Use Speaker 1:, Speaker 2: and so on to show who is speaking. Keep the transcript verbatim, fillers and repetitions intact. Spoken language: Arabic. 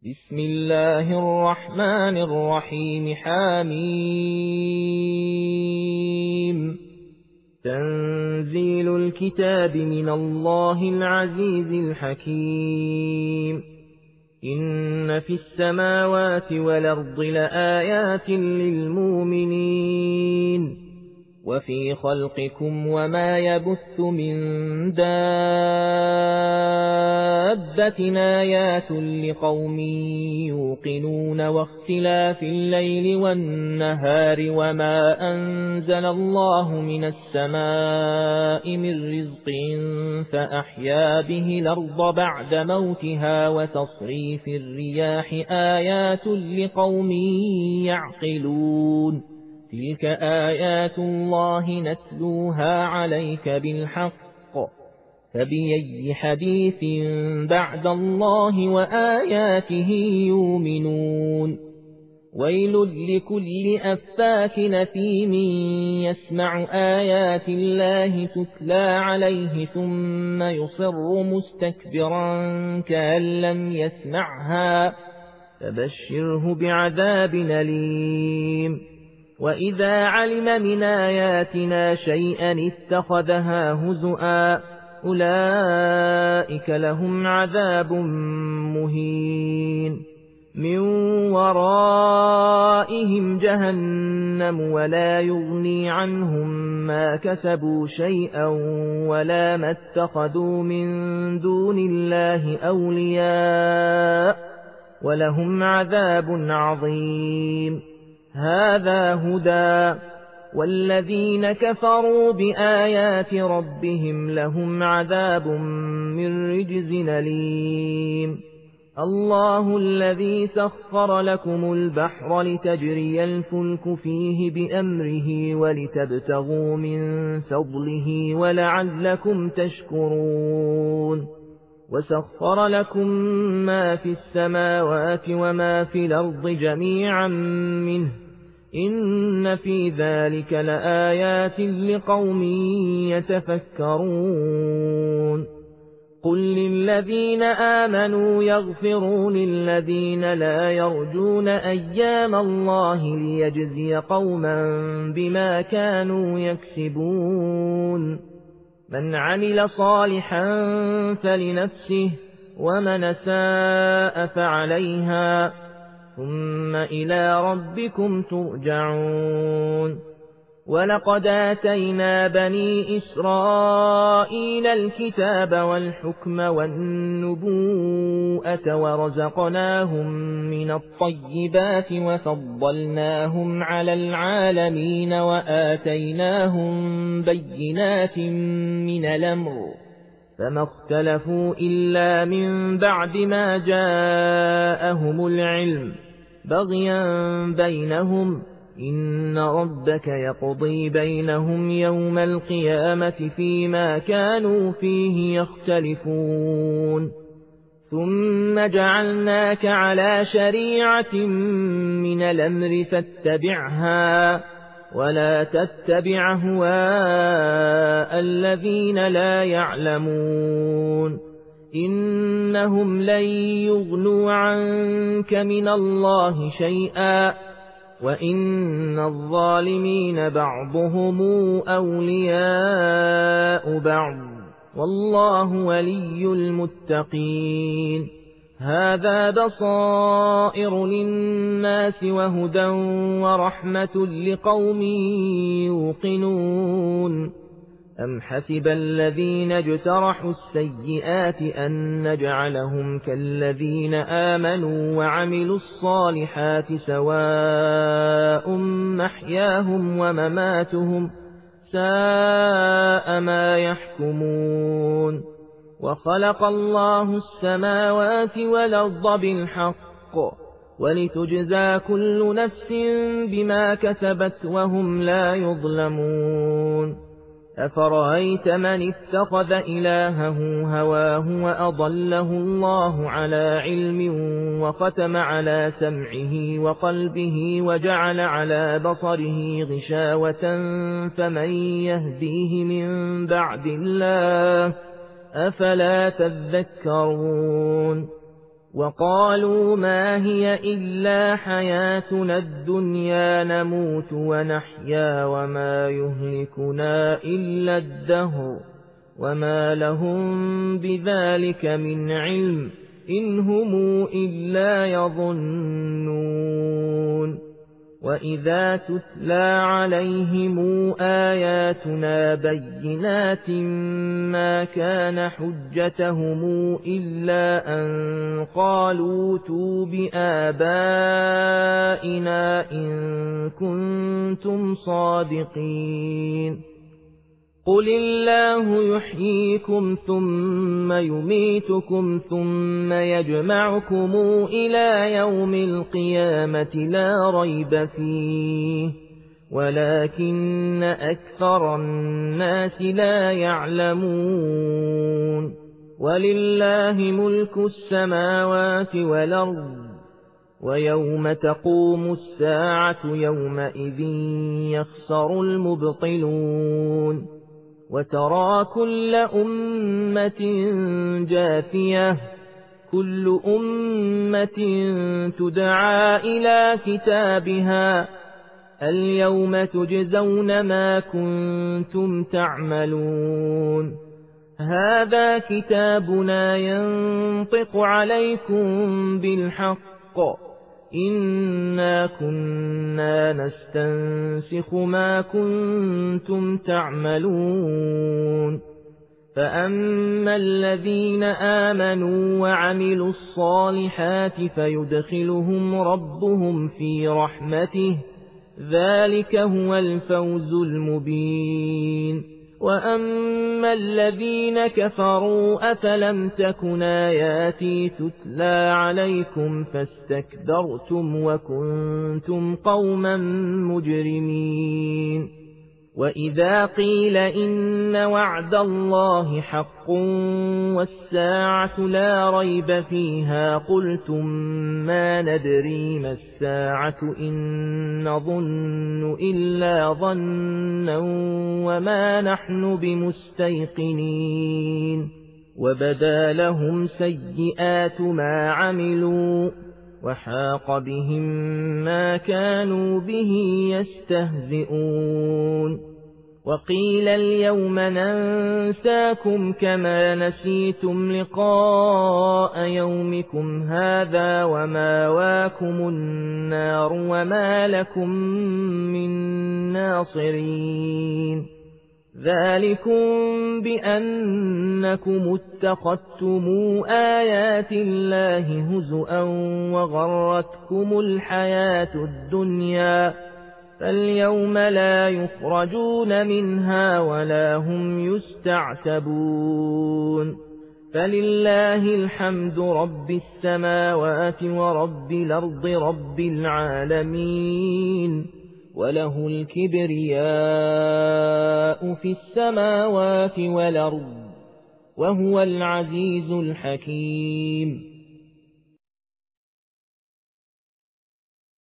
Speaker 1: بسم الله الرحمن الرحيم. حميم. تنزيل الكتاب من الله العزيز الحكيم. إن في السماوات والأرض لآيات للمؤمنين وفي خلقكم وما يبث من دابة آيات لقوم يوقنون واختلاف الليل والنهار وما أنزل الله من السماء من رزق فأحيا به الأرض بعد موتها وتصريف الرياح آيات لقوم يعقلون. تلك آيات الله نتلوها عليك بالحق، فبأي حديث بعد الله وآياته يؤمنون. ويل لكل أفاك أثيم يسمع آيات الله تتلى عليه ثم يصر مستكبرا كأن لم يسمعها، فبشره بعذاب أليم. وإذا علم من آياتنا شيئا اتخذها هزؤا، أولئك لهم عذاب مهين. من ورائهم جهنم ولا يغني عنهم ما كسبوا شيئا ولا ما اتخذوا من دون الله أولياء، ولهم عذاب عظيم. هذا هدى، والذين كفروا بآيات ربهم لهم عذاب من رجز أليم. الله الذي سخر لكم البحر لتجري الفلك فيه بأمره ولتبتغوا من فضله ولعلكم تشكرون. وسخر لكم ما في السماوات وما في الأرض جميعا منه، إن في ذلك لآيات لقوم يتفكرون. قل للذين آمنوا يغفروا للذين لا يرجون أيام الله ليجزي قوما بما كانوا يكسبون. من عمل صالحا فلنفسه ومن أساء فعليها، ثم إلى ربكم ترجعون. ولقد آتينا بني إسرائيل الكتاب والحكم والنبوءة ورزقناهم من الطيبات وفضلناهم على العالمين وآتيناهم بينات من الأمر، فما اختلفوا إلا من بعد ما جاءهم العلم بغيا بينهم. إن ربك يقضي بينهم يوم القيامة فيما كانوا فيه يختلفون. ثم جعلناك على شريعة من الأمر فاتبعها ولا تتبع هواء الذين لا يعلمون. إنهم لن يغنوا عنك من الله شيئا، وإن الظالمين بعضهم أولياء بعض، والله ولي المتقين. هذا بصائر للناس وهدى ورحمة لقوم يوقنون. أم حسب الذين اجترحوا السيئات أن نجعلهم كالذين آمنوا وعملوا الصالحات سواء محياهم ومماتهم، ساء ما يحكمون. وخلق الله السماوات والأرض بالحق ولتجزى كل نفس بما كسبت وهم لا يظلمون. أفرأيت من اتخذ إلهه هواه وأضله الله على علم وختم على سمعه وقلبه وجعل على بصره غشاوة فمن يهديه من بعد الله؟ أفلا تذكرون. وقالوا ما هي إلا حياتنا الدنيا نموت ونحيا وما يهلكنا إلا الدهر وما لهم بذلك من علم إن هم إلا يظنون وإذا تتلى عليهم آياتنا بينات ما كان حجتهم إلا أن قالوا ائتوا بآبائنا إن كنتم صادقين قل الله يحييكم ثم يميتكم ثم يجمعكم إلى يوم القيامة لا ريب فيه ولكن أكثر الناس لا يعلمون ولله ملك السماوات والأرض ويوم تقوم الساعة يومئذ يخسر المبطلون وترى كل أمة جاثية كل أمة تدعى إلى كتابها اليوم تجزون ما كنتم تعملون هذا كتابنا ينطق عليكم بالحق إنا كنا نستنسخ ما كنتم تعملون فأما الذين آمنوا وعملوا الصالحات فيدخلهم ربهم في رحمته ذلك هو الفوز المبين وأما الذين كفروا أفلم تكن آياتي تتلى عليكم فاستكبرتم وكنتم قوما مجرمين وإذا قيل إن وعد الله حق والساعة لا ريب فيها قلتم ما ندري ما الساعة إن نظن إلا ظنا وما نحن بمستيقنين وبدا لهم سيئات ما عملوا وحاق بهم ما كانوا به يستهزئون وقيل اليوم ننساكم كما نسيتم لقاء يومكم هذا وماواكم النار وما لكم من ناصرين ذلكم بأنكم اتخذتم آيات الله هزؤا وغرتكم الحياة الدنيا فاليوم لا يخرجون منها ولا هم يستعتبون فلله الحمد رب السماوات ورب الأرض رب العالمين وله الكبرياء في السماوات والأرض وهو العزيز الحكيم